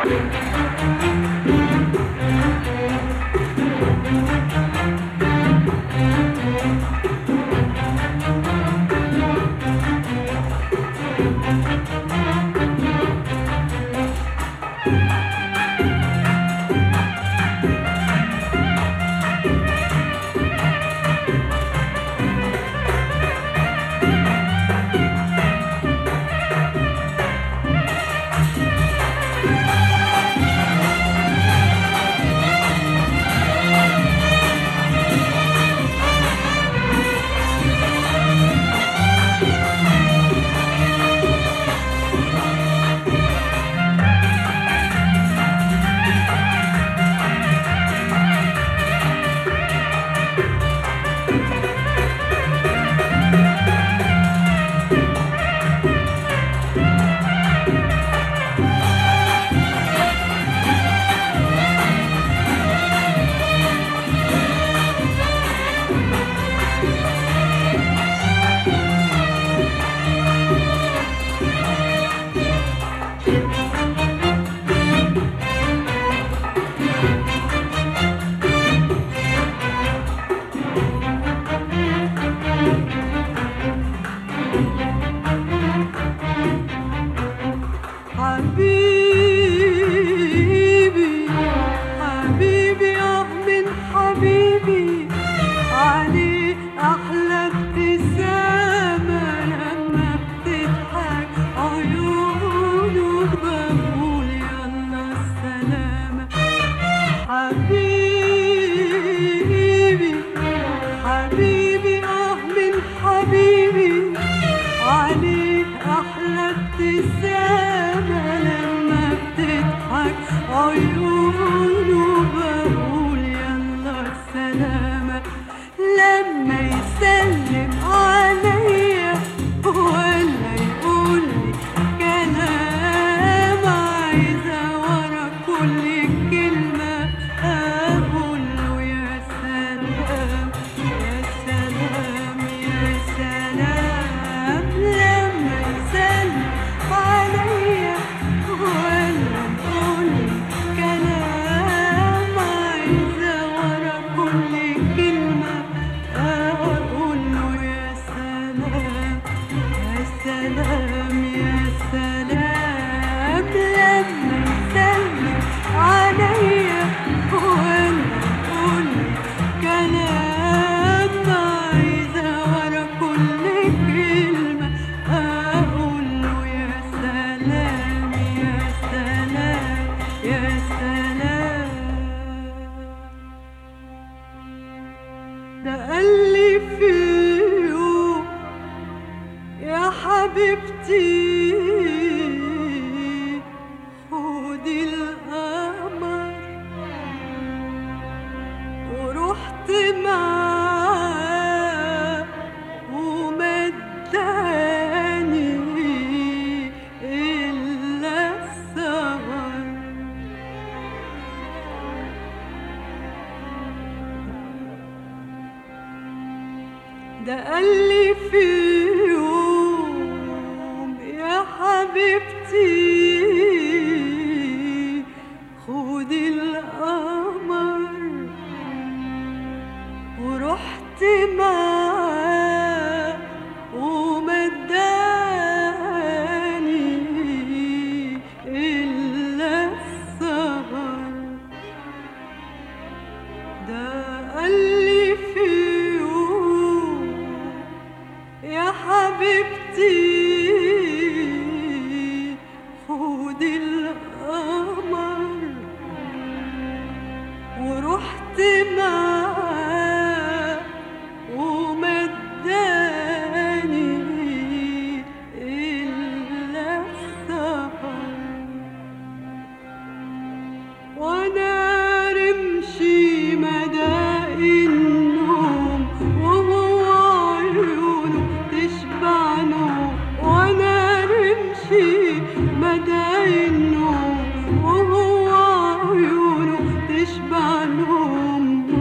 النوم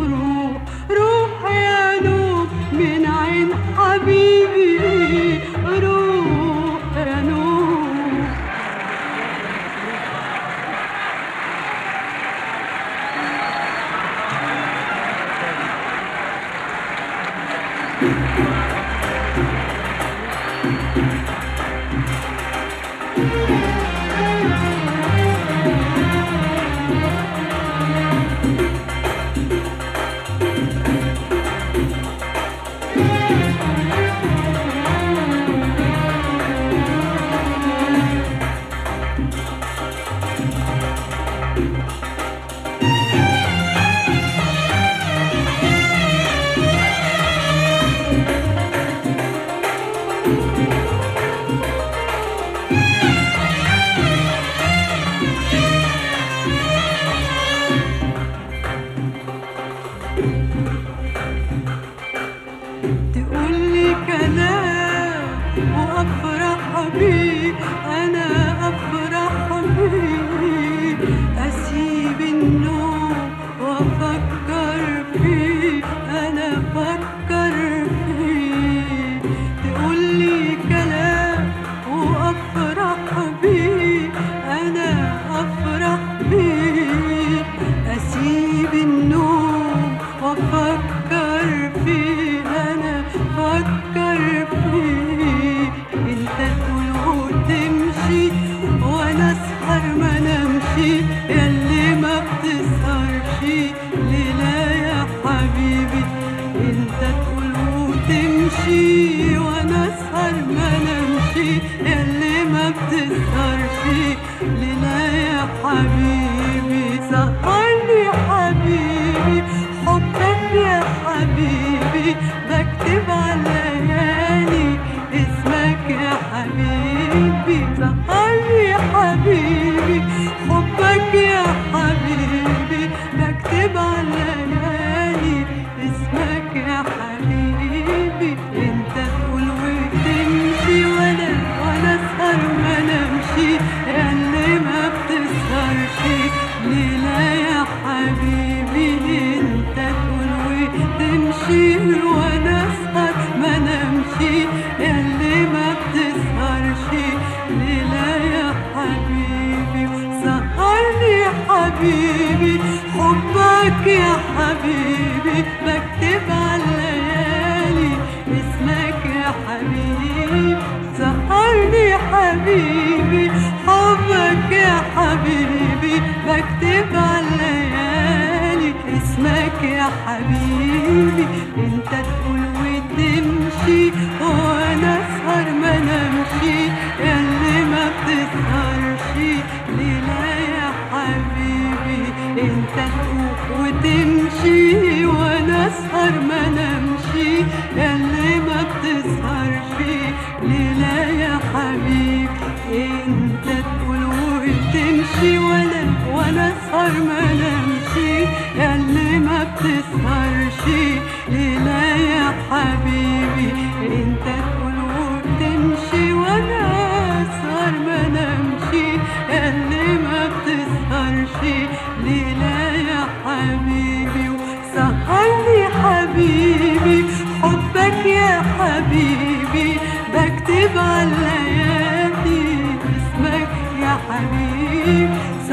نمشي ياللي ما بتسهرش ليلة يا حبيبي. انت تقول وتمشي وانا اسهر ما نمشي ياللي ما بتسهرش ليلة يا حبيبي. سهرني حبيبي حبك يا حبيبي، بكتب على ليالي اسمك يا حبيبي. سهرني حبيبي حبك يا حبيبي، بكتب على ليالي اسمك يا حبيبي. انت تقول وتمشي وانا اسهر ما نمشي ياللي ما بتسهرش ليلة يا حبيبي. انت تقول وتمشي وانا اسهر ما نمشي ياللي ما بتسهرش ليلة يا حبيبي. سهرني حبيبي حبك يا حبيبي، بكتب على الليالي اسمك يا حبيبي. سهرني حبيبي حبك يا حبيبي، بكتب على الليالي اسمك يا حبيبي. انت تقول وتمشي وانا اسهر ما نمشي ياللي ما بتسهرش ليلة يا حبيبي. انت تقول وتمشي وانا اسهر ما نمشي ياللي ما بتسهرش ليلة يا حبيبي. انت تقول وتمشي وانا اسهر ما نمشي ياللي ما بتسهرش ليلة يا حبيبي. انت تقول وتمشي وانا اسهر ما نمشي ياللي ما بتسهرش ليلة يا حبيبي. سهرني حبيبي حبك يا حبيبي، بكتب على الليالي اسمك يا حبيبي.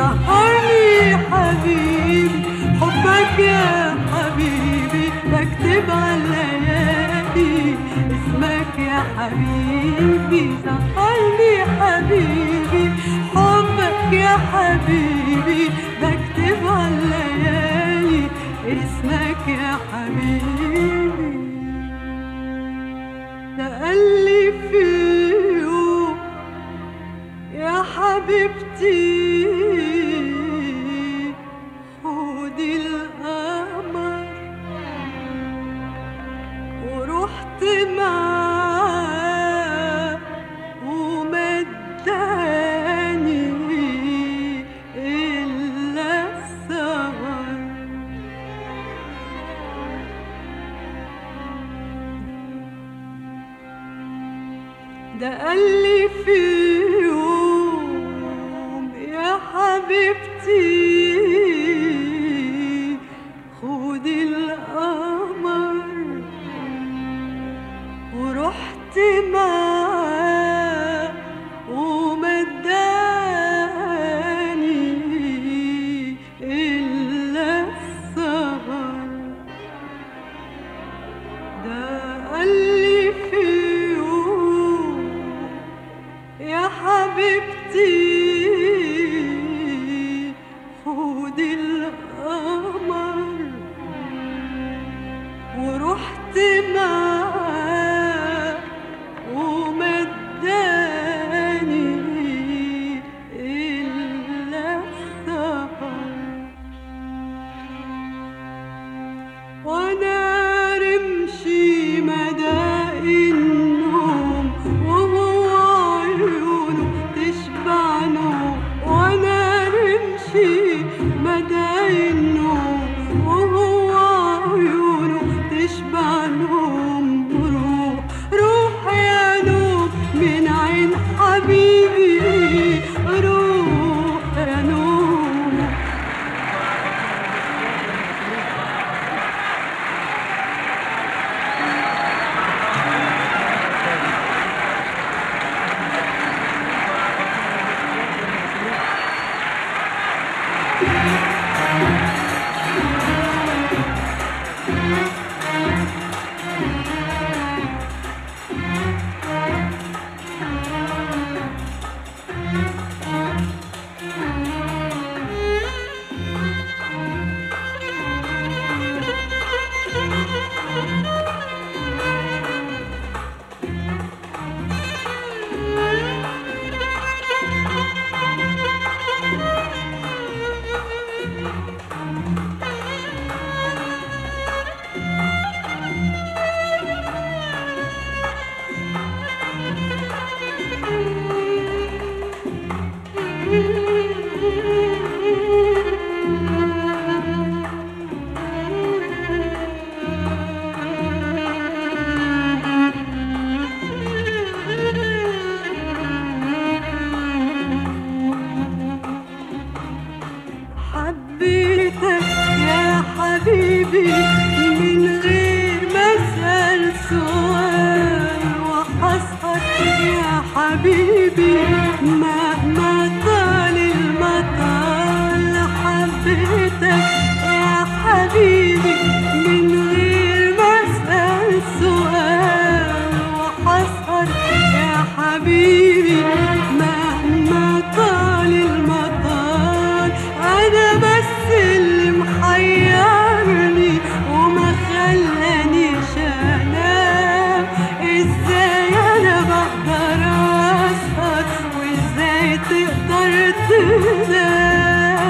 سهرني حبيبي حبك يا حبيبي، بكتب على الليالي اسمك يا حبيبي. سهرني حبيبي حبك يا حبيبي، بكتب على الليالي اسمك يا حبيبي. تقلي في يوم يا حبيبتي خدي القمر ورحت معاه ومداني إلا السهر. ده قالي في يوم يا حبيبتي خدي القمر ورحت معاه ومداني إلا السهر. ده قالي في يوم يا حبيبتي خدي القمر ورحت معاه ومداني إلا السهر. وانا رمشي مدى النوم وهو عيونه تشبع نوم. وانا رمشي مدى النوم وهو عيونه تشبع نوم. روح روح يا نوم من عين حبيبي، روح يا نوم. حبيتك يا حبيبي من غير ما اسأل سؤال، وحسهر يا حبيبي مهما طال المطال. حبيتك يا حبيبي من غير ما اسأل سؤال، وحسهر يا حبيبي مهما طال المطال. أنا بس اللي محيرني وما خلانيش أنام، إزاي أنا بقدر أسهر وإزاي تقدر تنام؟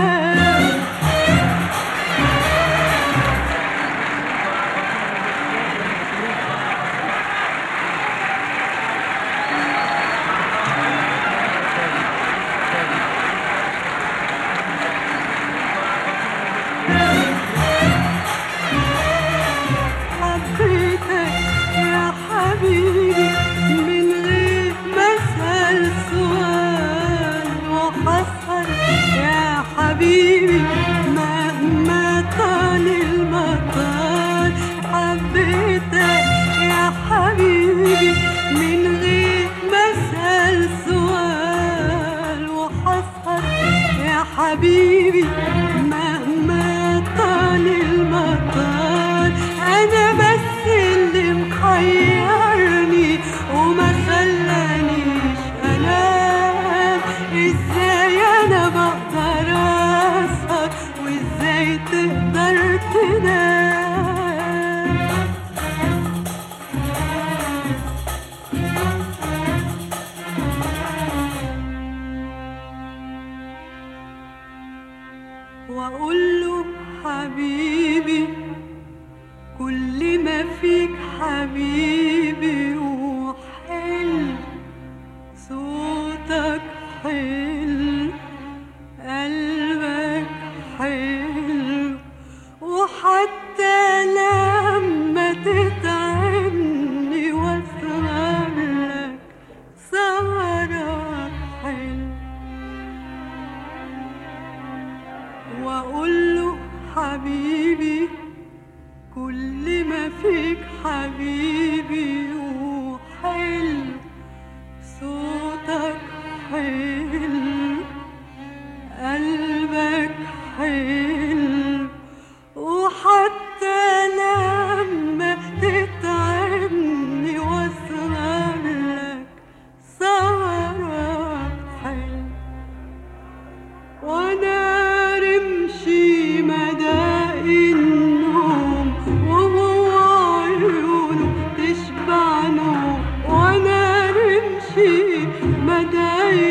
حبيتك يا حبيبي من غير ما اسأل سؤال، وحسهر يا حبيبي مهما طال المطال. حبيتك يا حبيبي من غير ما اسأل سؤال، وحسهر يا حبيبي مهما طال المطال. أنا بس اللي محيرني وما خلانيش أنام، إزاي أنا بقدر أسهر وإزاي تقدر تنام؟ وأقول له حبيبي كل ما فيك حبيبي وحلو، صوتك حلو، قلبك حلو، وحتى لما تتعبني واسهر لك سهرك حلو. وأقول له حبيبي كل ما فيك حبيبي وحلو، صوتك حلو، قلبك حلو، وحتى لما تتعبني واسهر لك سهرك حلو. وانا رمشي مدى النوم وهو عيونه تشبع نوم، وانا رمشي مدى